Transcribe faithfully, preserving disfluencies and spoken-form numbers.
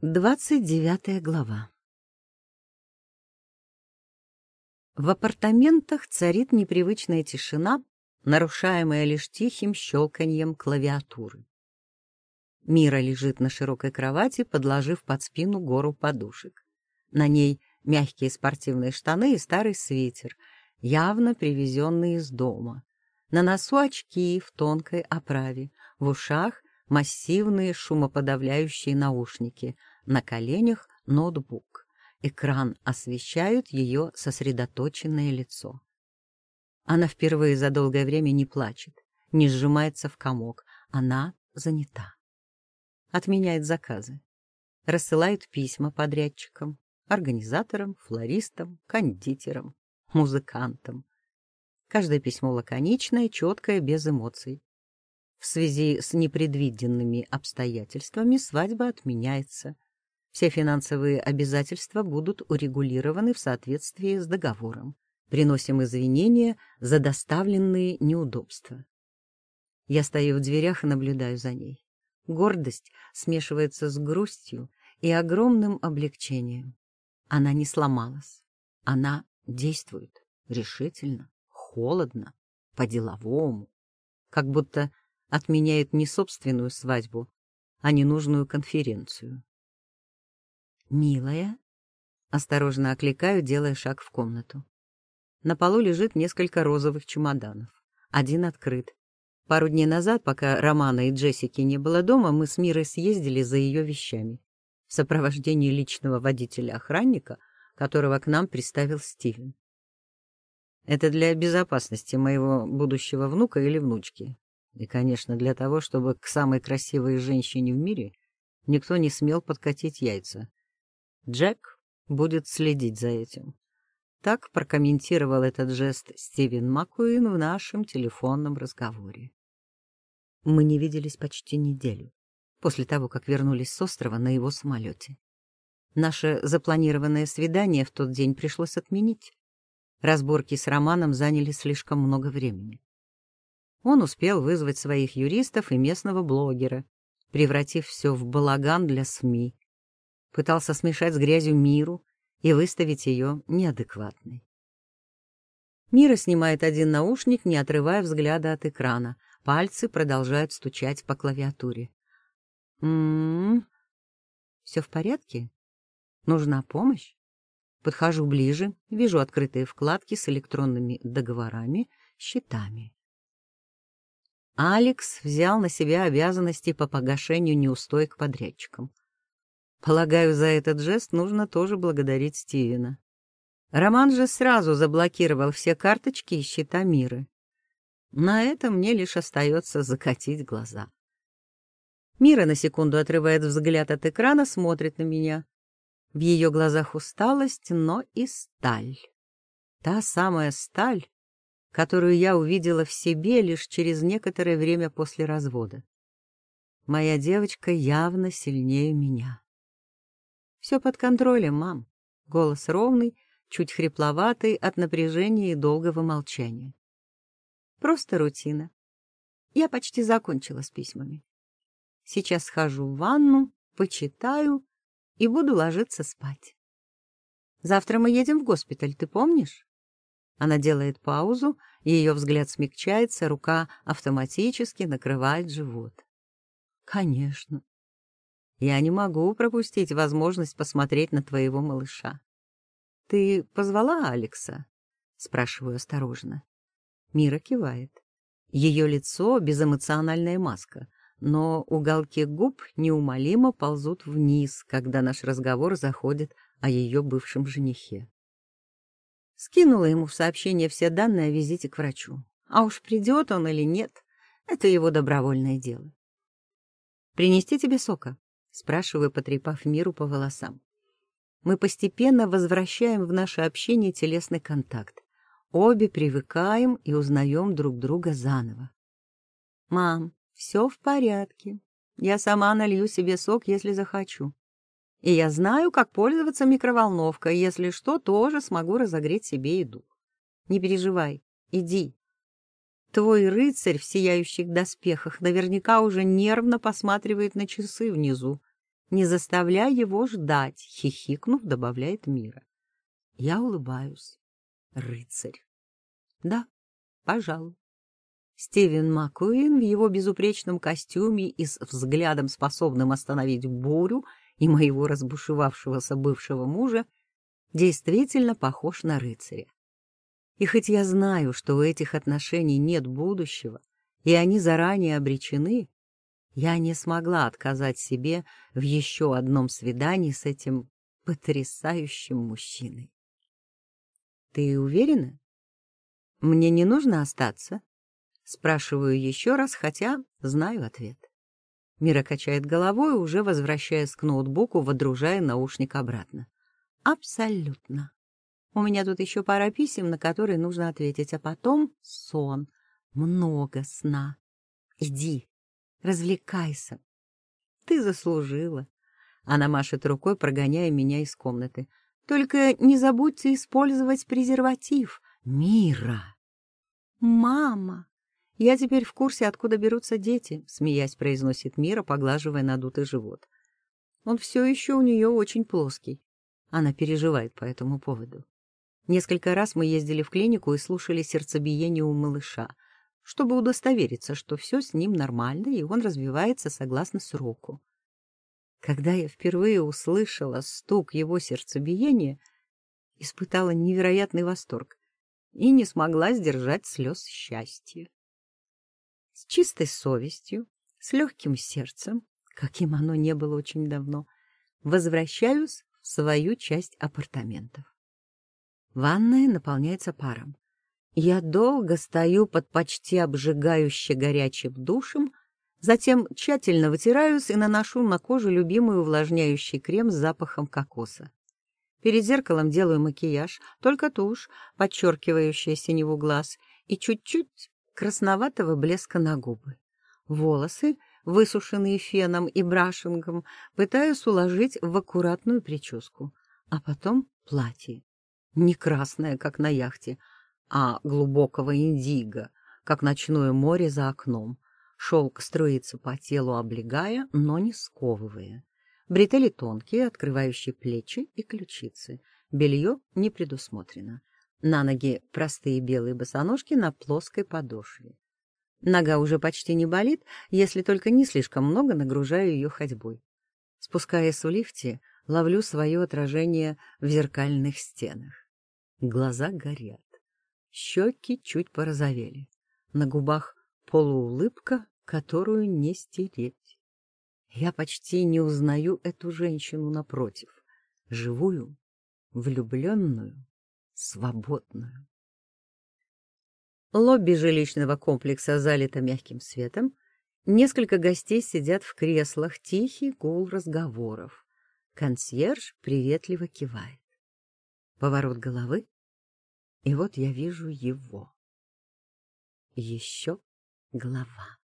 Двадцать девятая глава. В апартаментах царит непривычная тишина, нарушаемая лишь тихим щелканьем клавиатуры. Мира лежит на широкой кровати, подложив под спину гору подушек. На ней мягкие спортивные штаны и старый свитер, явно привезенный из дома. На носу очки в тонкой оправе, в ушах массивные шумоподавляющие наушники, на коленях ноутбук. Экран освещает ее сосредоточенное лицо. Она впервые за долгое время не плачет, не сжимается в комок. Она занята. Отменяет заказы. Рассылает письма подрядчикам, организаторам, флористам, кондитерам, музыкантам. Каждое письмо лаконичное, четкое, без эмоций. В связи с непредвиденными обстоятельствами свадьба отменяется. Все финансовые обязательства будут урегулированы в соответствии с договором. Приносим извинения за доставленные неудобства. Я стою в дверях и наблюдаю за ней. Гордость смешивается с грустью и огромным облегчением. Она не сломалась. Она действует решительно, холодно, по-деловому, как будто отменяет не собственную свадьбу, а ненужную конференцию. «Милая», — осторожно окликаю, делая шаг в комнату. На полу лежит несколько розовых чемоданов. Один открыт. Пару дней назад, пока Романа и Джессики не было дома, мы с Мирой съездили за ее вещами в сопровождении личного водителя-охранника, которого к нам приставил Стивен. Это для безопасности моего будущего внука или внучки. И, конечно, для того, чтобы к самой красивой женщине в мире никто не смел подкатить яйца. Джек будет следить за этим. Так прокомментировал этот жест Стивен Маккуин в нашем телефонном разговоре. Мы не виделись почти неделю, после того, как вернулись с острова на его самолете. Наше запланированное свидание в тот день пришлось отменить. Разборки с Романом заняли слишком много времени. Он успел вызвать своих юристов и местного блогера, превратив все в балаган для СМИ. Пытался смешать с грязью Миру и выставить ее неадекватной. Мира снимает один наушник, не отрывая взгляда от экрана. Пальцы продолжают стучать по клавиатуре. «М-м-м, все в порядке? Нужна помощь?» Подхожу ближе, вижу открытые вкладки с электронными договорами, счетами. Алекс взял на себя обязанности по погашению неустоек подрядчикам. Полагаю, за этот жест нужно тоже благодарить Стивена. Роман же сразу заблокировал все карточки и счета Миры. На это мне лишь остается закатить глаза. Мира на секунду отрывает взгляд от экрана, смотрит на меня. В ее глазах усталость, но и сталь. Та самая сталь, которую я увидела в себе лишь через некоторое время после развода. Моя девочка явно сильнее меня. «Все под контролем, мам». Голос ровный, чуть хрипловатый от напряжения и долгого молчания. Просто рутина. Я почти закончила с письмами. Сейчас схожу в ванну, почитаю и буду ложиться спать. Завтра мы едем в госпиталь, ты помнишь? Она делает паузу, ее взгляд смягчается, рука автоматически накрывает живот. Конечно. Я не могу пропустить возможность посмотреть на твоего малыша. Ты позвала Алекса? Спрашиваю осторожно. Мира кивает. Ее лицо — безэмоциональная маска, но уголки губ неумолимо ползут вниз, когда наш разговор заходит о ее бывшем женихе. Скинула ему в сообщение все данные о визите к врачу. А уж придет он или нет, это его добровольное дело. «Принести тебе сока?» — спрашиваю, потрепав Миру по волосам. Мы постепенно возвращаем в наше общение телесный контакт. Обе привыкаем и узнаем друг друга заново. «Мам, все в порядке. Я сама налью себе сок, если захочу. И я знаю, как пользоваться микроволновкой. Если что, тоже смогу разогреть себе еду. Не переживай, иди. Твой рыцарь в сияющих доспехах наверняка уже нервно посматривает на часы внизу. Не заставляй его ждать, хихикнув, добавляет Мира. Я улыбаюсь. Рыцарь. Да, пожалуй. Стивен Маккуин в его безупречном костюме и с взглядом, способным остановить бурю, и моего разбушевавшегося бывшего мужа, действительно похож на рыцаря. И хоть я знаю, что у этих отношений нет будущего, и они заранее обречены, я не смогла отказать себе в еще одном свидании с этим потрясающим мужчиной. Ты уверена? Мне не нужно остаться? Спрашиваю еще раз, хотя знаю ответ. Мира качает головой, уже возвращаясь к ноутбуку, водружая наушник обратно. Абсолютно. У меня тут еще пара писем, на которые нужно ответить, а потом сон. Много сна. Иди, развлекайся. Ты заслужила. Она машет рукой, прогоняя меня из комнаты. Только не забудьте использовать презерватив. Мира. Мама. Я теперь в курсе, откуда берутся дети, смеясь, произносит Мира, поглаживая надутый живот. Он все еще у нее очень плоский. Она переживает по этому поводу. Несколько раз мы ездили в клинику и слушали сердцебиение у малыша, чтобы удостовериться, что все с ним нормально и он развивается согласно сроку. Когда я впервые услышала стук его сердцебиения, испытала невероятный восторг и не смогла сдержать слез счастья. С чистой совестью, с легким сердцем, каким оно не было очень давно, возвращаюсь в свою часть апартаментов. Ванная наполняется паром. Я долго стою под почти обжигающе горячим душем, затем тщательно вытираюсь и наношу на кожу любимый увлажняющий крем с запахом кокоса. Перед зеркалом делаю макияж, только тушь, подчеркивающая синеву глаз, и чуть-чуть красноватого блеска на губы. Волосы, высушенные феном и брашингом, пытаюсь уложить в аккуратную прическу, а потом платье. Не красное, как на яхте, а глубокого индиго, как ночное море за окном. Шелк струится по телу, облегая, но не сковывая. Бретели тонкие, открывающие плечи и ключицы. Белье не предусмотрено. На ноги простые белые босоножки на плоской подошве. Нога уже почти не болит, если только не слишком много нагружаю ее ходьбой. Спускаясь в лифте, ловлю свое отражение в зеркальных стенах. Глаза горят. Щеки чуть порозовели. На губах полуулыбка, которую не стереть. Я почти не узнаю эту женщину напротив. Живую, влюбленную, свободную. Лобби жилищного комплекса залито мягким светом. Несколько гостей сидят в креслах, тихий гул разговоров. Консьерж приветливо кивает. Поворот головы, и вот я вижу его. Еще глава.